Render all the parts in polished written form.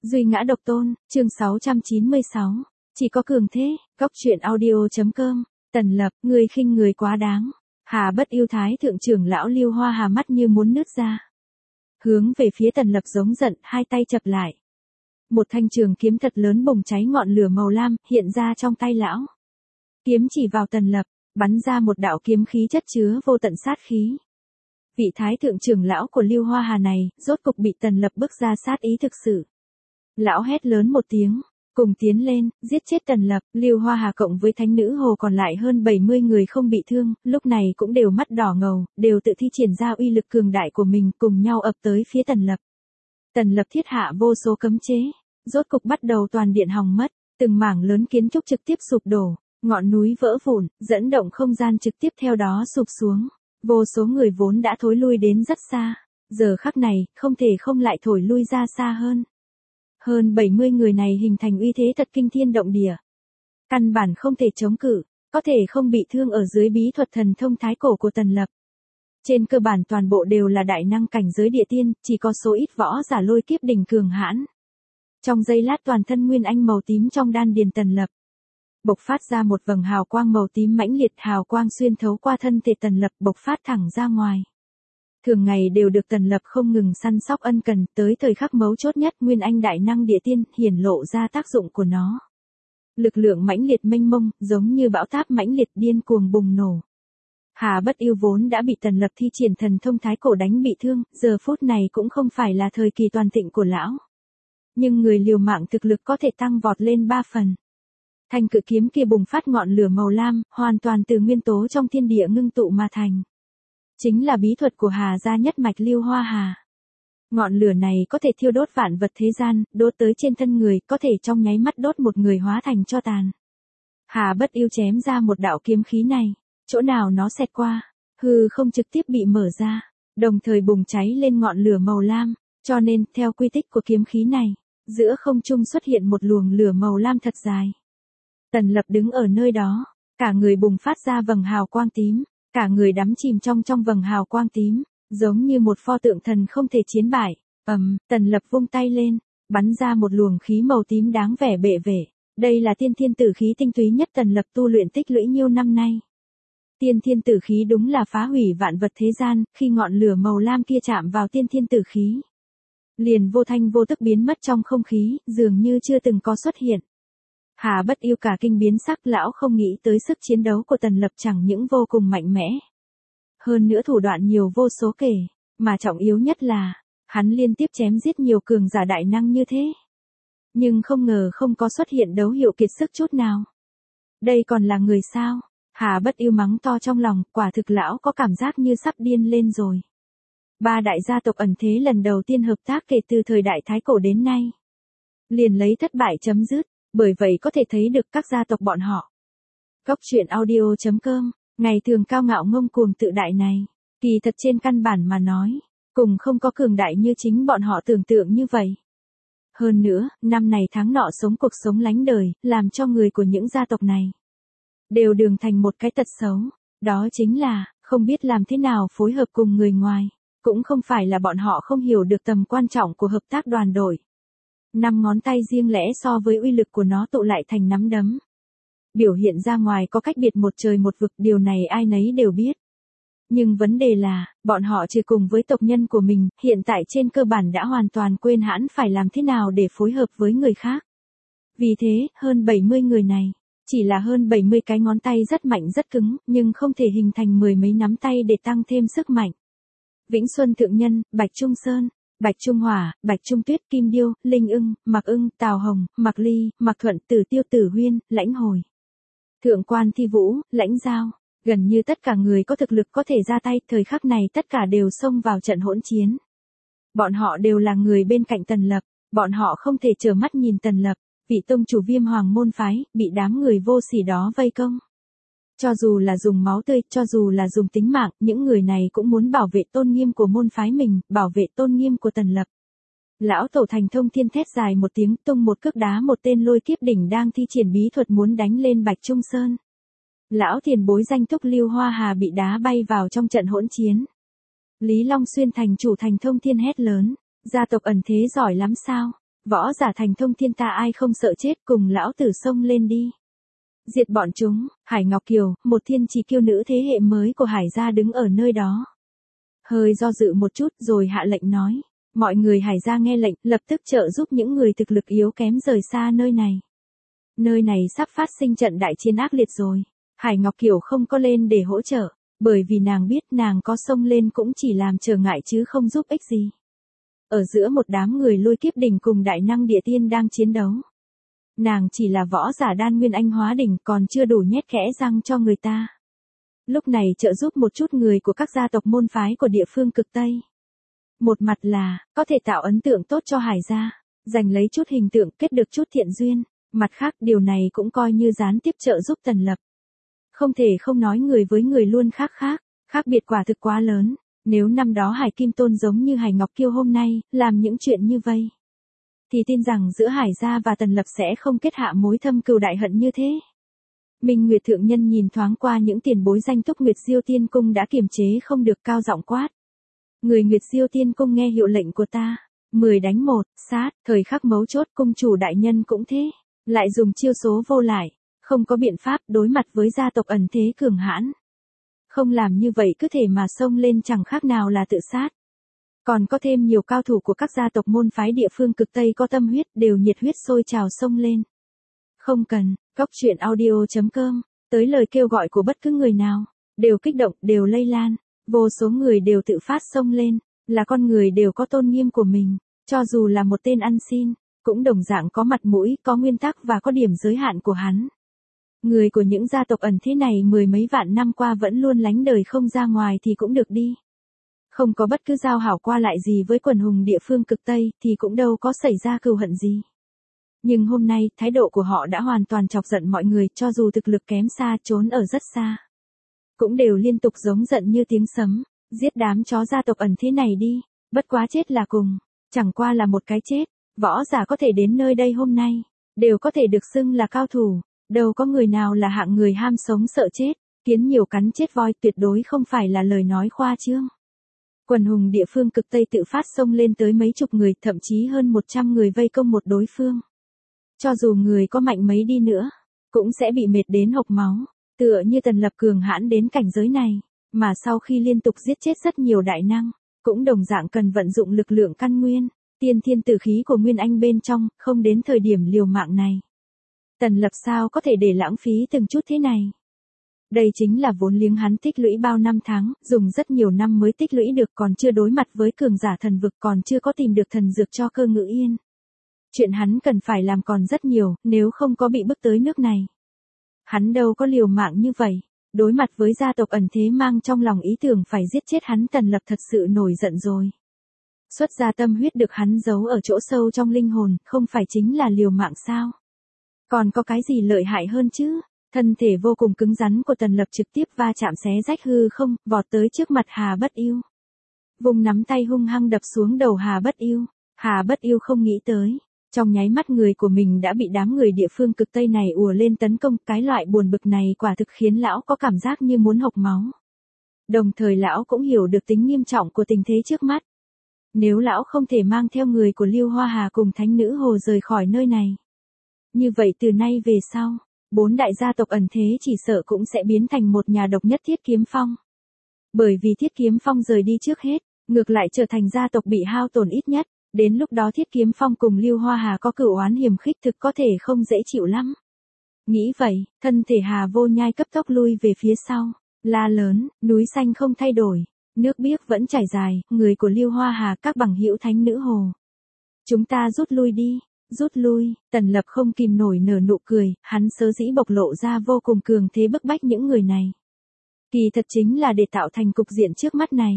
Duy ngã độc tôn, chương 696. Chỉ có cường thế, góc truyện audio.com. Tần Lập, người khinh người quá đáng. Hà Bất Yêu Thái thượng trưởng lão Lưu Hoa Hà mắt như muốn nứt ra. Hướng về phía Tần Lập giống giận, hai tay chập lại. Một thanh trường kiếm thật lớn bùng cháy ngọn lửa màu lam, hiện ra trong tay lão. Kiếm chỉ vào Tần Lập, bắn ra một đạo kiếm khí chất chứa vô tận sát khí. Vị thái thượng trưởng lão của Lưu Hoa Hà này, rốt cục bị Tần Lập bức ra sát ý thực sự. Lão hét lớn một tiếng, cùng tiến lên, giết chết Tần Lập. Lưu Hoa Hà cộng với thánh nữ hồ còn lại hơn 70 người không bị thương, lúc này cũng đều mắt đỏ ngầu, đều tự thi triển ra uy lực cường đại của mình, cùng nhau ập tới phía Tần Lập. Tần Lập thiết hạ vô số cấm chế, rốt cục bắt đầu toàn điện hỏng mất, từng mảng lớn kiến trúc trực tiếp sụp đổ, ngọn núi vỡ vụn, dẫn động không gian trực tiếp theo đó sụp xuống. Vô số người vốn đã thối lui đến rất xa, giờ khắc này, không thể không lại thổi lui ra xa hơn. Hơn 70 người này hình thành uy thế thật kinh thiên động địa. Căn bản không thể chống cự, có thể không bị thương ở dưới bí thuật thần thông thái cổ của Tần Lập. Trên cơ bản toàn bộ đều là đại năng cảnh giới địa tiên, chỉ có số ít võ giả lôi kiếp đỉnh cường hãn. Trong giây lát toàn thân nguyên anh màu tím trong đan điền Tần Lập bộc phát ra một vầng hào quang màu tím mãnh liệt, hào quang xuyên thấu qua thân thể Tần Lập bộc phát thẳng ra ngoài. Thường ngày đều được Tần Lập không ngừng săn sóc ân cần, tới thời khắc mấu chốt nhất nguyên anh đại năng địa tiên hiển lộ ra tác dụng của nó. Lực lượng mãnh liệt mênh mông, giống như bão táp mãnh liệt điên cuồng bùng nổ. Hà Bất Yêu vốn đã bị Tần Lập thi triển thần thông thái cổ đánh bị thương, giờ phút này cũng không phải là thời kỳ toàn thịnh của lão. Nhưng người liều mạng thực lực có thể tăng vọt lên 3 phần. Thanh cự kiếm kia bùng phát ngọn lửa màu lam, hoàn toàn từ nguyên tố trong thiên địa ngưng tụ mà thành. Chính là bí thuật của Hà gia nhất mạch Lưu Hoa Hà. Ngọn lửa này có thể thiêu đốt vạn vật thế gian, đốt tới trên thân người, có thể trong nháy mắt đốt một người hóa thành tro tàn. Hà Bất Yêu chém ra một đạo kiếm khí này, chỗ nào nó xẹt qua, hư không trực tiếp bị mở ra, đồng thời bùng cháy lên ngọn lửa màu lam, cho nên, theo quy tích của kiếm khí này, giữa không trung xuất hiện một luồng lửa màu lam thật dài. Tần Lập đứng ở nơi đó, cả người bùng phát ra vầng hào quang tím, cả người đắm chìm trong vầng hào quang tím, giống như một pho tượng thần không thể chiến bại. Tần Lập vung tay lên, bắn ra một luồng khí màu tím đáng vẻ bệ vệ. Đây là tiên thiên tử khí tinh túy nhất Tần Lập tu luyện tích lũy nhiêu năm nay. Tiên thiên tử khí đúng là phá hủy vạn vật thế gian, khi ngọn lửa màu lam kia chạm vào tiên thiên tử khí, liền vô thanh vô tức biến mất trong không khí, dường như chưa từng có xuất hiện. Hà Bất Yêu cả kinh biến sắc, lão không nghĩ tới sức chiến đấu của Tần Lập chẳng những vô cùng mạnh mẽ. Hơn nữa thủ đoạn nhiều vô số kể, mà trọng yếu nhất là, hắn liên tiếp chém giết nhiều cường giả đại năng như thế. Nhưng không ngờ không có xuất hiện dấu hiệu kiệt sức chút nào. Đây còn là người sao? Hà Bất Yêu mắng to trong lòng, quả thực lão có cảm giác như sắp điên lên rồi. Ba đại gia tộc ẩn thế lần đầu tiên hợp tác kể từ thời đại Thái Cổ đến nay. Liền lấy thất bại chấm dứt. Bởi vậy có thể thấy được các gia tộc bọn họ. Góc truyện audio.com, ngày thường cao ngạo ngông cuồng tự đại này, kỳ thật trên căn bản mà nói, cùng không có cường đại như chính bọn họ tưởng tượng như vậy. Hơn nữa, năm này tháng nọ sống cuộc sống lánh đời, làm cho người của những gia tộc này đều đường thành một cái tật xấu, đó chính là, không biết làm thế nào phối hợp cùng người ngoài, cũng không phải là bọn họ không hiểu được tầm quan trọng của hợp tác đoàn đội. 5 ngón tay riêng lẻ so với uy lực của nó tụ lại thành nắm đấm. Biểu hiện ra ngoài có cách biệt một trời một vực, điều này ai nấy đều biết. Nhưng vấn đề là, bọn họ chỉ cùng với tộc nhân của mình, hiện tại trên cơ bản đã hoàn toàn quên hãn phải làm thế nào để phối hợp với người khác. Vì thế, hơn 70 người này, chỉ là hơn 70 cái ngón tay rất mạnh rất cứng, nhưng không thể hình thành mười mấy nắm tay để tăng thêm sức mạnh. Vĩnh Xuân Thượng Nhân, Bạch Trung Sơn, Bạch Trung Hỏa, Bạch Trung Tuyết, Kim Điêu, Linh Ưng, Mạc Ưng, Tào Hồng, Mạc Ly, Mạc Thuận, Tử Tiêu, Tử Huyên, Lãnh Hồi, Thượng Quan Thi Vũ, Lãnh Giao, gần như tất cả người có thực lực có thể ra tay, thời khắc này tất cả đều xông vào trận hỗn chiến. Bọn họ đều là người bên cạnh Tần Lập, bọn họ không thể trơ mắt nhìn Tần Lập, vị tông chủ Viêm Hoàng môn phái, bị đám người vô sỉ đó vây công. Cho dù là dùng máu tươi, cho dù là dùng tính mạng, những người này cũng muốn bảo vệ tôn nghiêm của môn phái mình, bảo vệ tôn nghiêm của Tần Lập. Lão tổ thành thông thiên thét dài một tiếng, tung một cước đá một tên lôi kiếp đỉnh đang thi triển bí thuật muốn đánh lên Bạch Trung Sơn. Lão tiền bối danh túc Lưu Hoa Hà bị đá bay vào trong trận hỗn chiến. Lý Long Xuyên thành chủ thành thông thiên hét lớn, gia tộc ẩn thế giỏi lắm sao? Võ giả thành thông thiên ta ai không sợ chết, cùng lão tử xông lên đi. Diệt bọn chúng. Hải Ngọc Kiều, một thiên chí kiêu nữ thế hệ mới của Hải gia đứng ở nơi đó. Hơi do dự một chút rồi hạ lệnh nói. Mọi người Hải gia nghe lệnh, lập tức trợ giúp những người thực lực yếu kém rời xa nơi này. Nơi này sắp phát sinh trận đại chiến ác liệt rồi. Hải Ngọc Kiều không có lên để hỗ trợ, bởi vì nàng biết nàng có xông lên cũng chỉ làm trở ngại chứ không giúp ích gì. Ở giữa một đám người lôi kiếp đỉnh cùng đại năng địa tiên đang chiến đấu. Nàng chỉ là võ giả đan nguyên anh hóa đỉnh, còn chưa đủ nhét kẽ răng cho người ta. Lúc này trợ giúp một chút người của các gia tộc môn phái của địa phương cực Tây. Một mặt là, có thể tạo ấn tượng tốt cho Hải gia, giành lấy chút hình tượng, kết được chút thiện duyên. Mặt khác điều này cũng coi như gián tiếp trợ giúp Tần Lập. Không thể không nói người với người luôn khác biệt quả thực quá lớn. Nếu năm đó Hải Kim Tôn giống như Hải Ngọc Kiêu hôm nay, làm những chuyện như vây, thì tin rằng giữa Hải gia và Tần Lập sẽ không kết hạ mối thâm cừu đại hận như thế. Minh Nguyệt Thượng Nhân nhìn thoáng qua những tiền bối danh túc Nguyệt Diêu Tiên Cung đã kiềm chế không được cao giọng quát. Người Nguyệt Diêu Tiên Cung nghe hiệu lệnh của ta, 10 đánh 1, sát, thời khắc mấu chốt cung chủ đại nhân cũng thế, lại dùng chiêu số vô lại, không có biện pháp đối mặt với gia tộc ẩn thế cường hãn. Không làm như vậy cứ thể mà xông lên chẳng khác nào là tự sát. Còn có thêm nhiều cao thủ của các gia tộc môn phái địa phương cực Tây có tâm huyết đều nhiệt huyết sôi trào xông lên. Không cần, Góc Truyện Audio.com, tới lời kêu gọi của bất cứ người nào, đều kích động, đều lây lan, vô số người đều tự phát xông lên, là con người đều có tôn nghiêm của mình, cho dù là một tên ăn xin, cũng đồng dạng có mặt mũi, có nguyên tắc và có điểm giới hạn của hắn. Người của những gia tộc ẩn thế này mười mấy vạn năm qua vẫn luôn lánh đời không ra ngoài thì cũng được đi. Không có bất cứ giao hảo qua lại gì với quần hùng địa phương cực Tây thì cũng đâu có xảy ra cừu hận gì. Nhưng hôm nay, thái độ của họ đã hoàn toàn chọc giận mọi người, cho dù thực lực kém xa, trốn ở rất xa. Cũng đều liên tục giống giận như tiếng sấm, giết đám chó gia tộc ẩn thế này đi, bất quá chết là cùng, chẳng qua là một cái chết, võ giả có thể đến nơi đây hôm nay, đều có thể được xưng là cao thủ, đâu có người nào là hạng người ham sống sợ chết, kiến nhiều cắn chết voi tuyệt đối không phải là lời nói khoa trương. Quần hùng địa phương cực Tây tự phát xông lên tới mấy chục người, thậm chí hơn 100 người vây công một đối phương. Cho dù người có mạnh mấy đi nữa, cũng sẽ bị mệt đến hộc máu, tựa như Tần Lập cường hãn đến cảnh giới này, mà sau khi liên tục giết chết rất nhiều đại năng, cũng đồng dạng cần vận dụng lực lượng căn nguyên, tiên thiên tử khí của Nguyên Anh bên trong, không đến thời điểm liều mạng này. Tần Lập sao có thể để lãng phí từng chút thế này? Đây chính là vốn liếng hắn tích lũy bao năm tháng, dùng rất nhiều năm mới tích lũy được, còn chưa đối mặt với cường giả thần vực, còn chưa có tìm được thần dược cho Cơ Ngữ Yên. Chuyện hắn cần phải làm còn rất nhiều, nếu không có bị bức tới nước này. Hắn đâu có liều mạng như vậy, đối mặt với gia tộc ẩn thế mang trong lòng ý tưởng phải giết chết hắn, Tần Lập thật sự nổi giận rồi. Xuất ra tâm huyết được hắn giấu ở chỗ sâu trong linh hồn, không phải chính là liều mạng sao? Còn có cái gì lợi hại hơn chứ? Thân thể vô cùng cứng rắn của Tần Lập trực tiếp va chạm xé rách hư không, vọt tới trước mặt Hà Bất Yêu. Vùng nắm tay hung hăng đập xuống đầu Hà Bất Yêu. Hà Bất Yêu không nghĩ tới, trong nháy mắt người của mình đã bị đám người địa phương cực Tây này ùa lên tấn công, cái loại buồn bực này quả thực khiến lão có cảm giác như muốn hộc máu. Đồng thời lão cũng hiểu được tính nghiêm trọng của tình thế trước mắt. Nếu lão không thể mang theo người của Lưu Hoa Hà cùng Thánh Nữ Hồ rời khỏi nơi này, như vậy từ nay về sau, 4 đại gia tộc ẩn thế chỉ sợ cũng sẽ biến thành một nhà độc nhất Thiết Kiếm Phong. Bởi vì Thiết Kiếm Phong rời đi trước hết, ngược lại trở thành gia tộc bị hao tổn ít nhất, đến lúc đó Thiết Kiếm Phong cùng Lưu Hoa Hà có cửu oán hiềm khích thực có thể không dễ chịu lắm. Nghĩ vậy, thân thể Hà Vô Nhai cấp tốc lui về phía sau, la lớn, núi xanh không thay đổi, nước biếc vẫn chảy dài, người của Lưu Hoa Hà, các bằng hữu Thánh Nữ Hồ. Chúng ta rút lui đi. Rút lui. Tần Lập không kìm nổi nở nụ cười, hắn sớ dĩ bộc lộ ra vô cùng cường thế bức bách những người này. Kỳ thật chính là để tạo thành cục diện trước mắt này.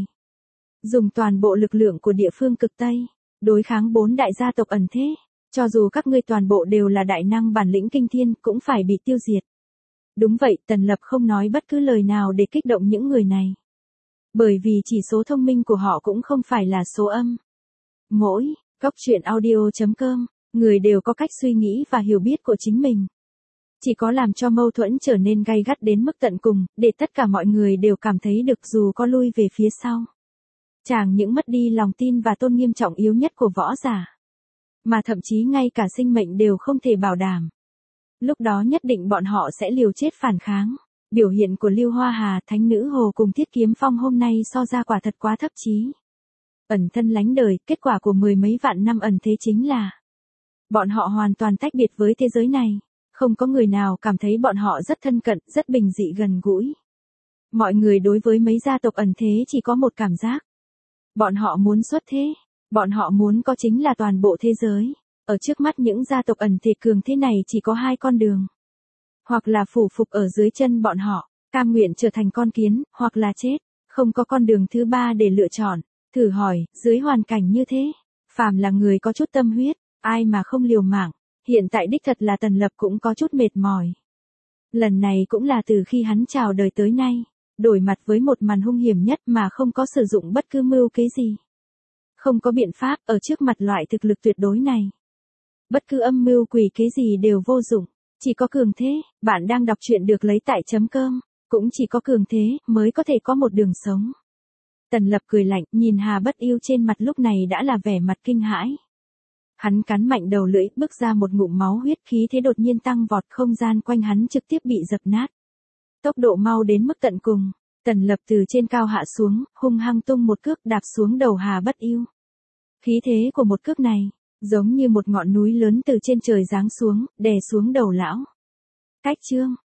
Dùng toàn bộ lực lượng của địa phương cực Tây, đối kháng 4 đại gia tộc ẩn thế, cho dù các ngươi toàn bộ đều là đại năng bản lĩnh kinh thiên cũng phải bị tiêu diệt. Đúng vậy, Tần Lập không nói bất cứ lời nào để kích động những người này. Bởi vì chỉ số thông minh của họ cũng không phải là số âm. Mỗi, Góc Truyện Audio.com, người đều có cách suy nghĩ và hiểu biết của chính mình. Chỉ có làm cho mâu thuẫn trở nên gay gắt đến mức tận cùng, để tất cả mọi người đều cảm thấy được dù có lui về phía sau. Chẳng những mất đi lòng tin và tôn nghiêm trọng yếu nhất của võ giả, mà thậm chí ngay cả sinh mệnh đều không thể bảo đảm. Lúc đó nhất định bọn họ sẽ liều chết phản kháng. Biểu hiện của Lưu Hoa Hà, Thánh Nữ Hồ cùng Thiết Kiếm Phong hôm nay so ra quả thật quá thấp chí. Ẩn thân lánh đời, kết quả của mười mấy vạn năm ẩn thế chính là bọn họ hoàn toàn tách biệt với thế giới này. Không có người nào cảm thấy bọn họ rất thân cận, rất bình dị gần gũi. Mọi người đối với mấy gia tộc ẩn thế chỉ có một cảm giác. Bọn họ muốn xuất thế. Bọn họ muốn có chính là toàn bộ thế giới. Ở trước mắt những gia tộc ẩn thế cường thế này chỉ có hai con đường. Hoặc là phủ phục ở dưới chân bọn họ, cam nguyện trở thành con kiến, hoặc là chết. Không có con đường thứ ba để lựa chọn. Thử hỏi, dưới hoàn cảnh như thế, phàm là người có chút tâm huyết, ai mà không liều mạng. Hiện tại đích thật là Tần Lập cũng có chút mệt mỏi. Lần này cũng là từ khi hắn chào đời tới nay, đổi mặt với một màn hung hiểm nhất mà không có sử dụng bất cứ mưu kế gì. Không có biện pháp ở trước mặt loại thực lực tuyệt đối này. Bất cứ âm mưu quỷ kế gì đều vô dụng, chỉ có cường thế. Bạn đang đọc truyện được lấy tại .com, cũng chỉ có cường thế mới có thể có một đường sống. Tần Lập cười lạnh, nhìn Hà Bất Yêu trên mặt lúc này đã là vẻ mặt kinh hãi. Hắn cắn mạnh đầu lưỡi, bước ra một ngụm máu huyết, khí thế đột nhiên tăng vọt, không gian quanh hắn trực tiếp bị dập nát. Tốc độ mau đến mức tận cùng, Tần Lập từ trên cao hạ xuống, hung hăng tung một cước đạp xuống đầu Hà Bất Yêu. Khí thế của một cước này, giống như một ngọn núi lớn từ trên trời giáng xuống, đè xuống đầu lão. Cách chương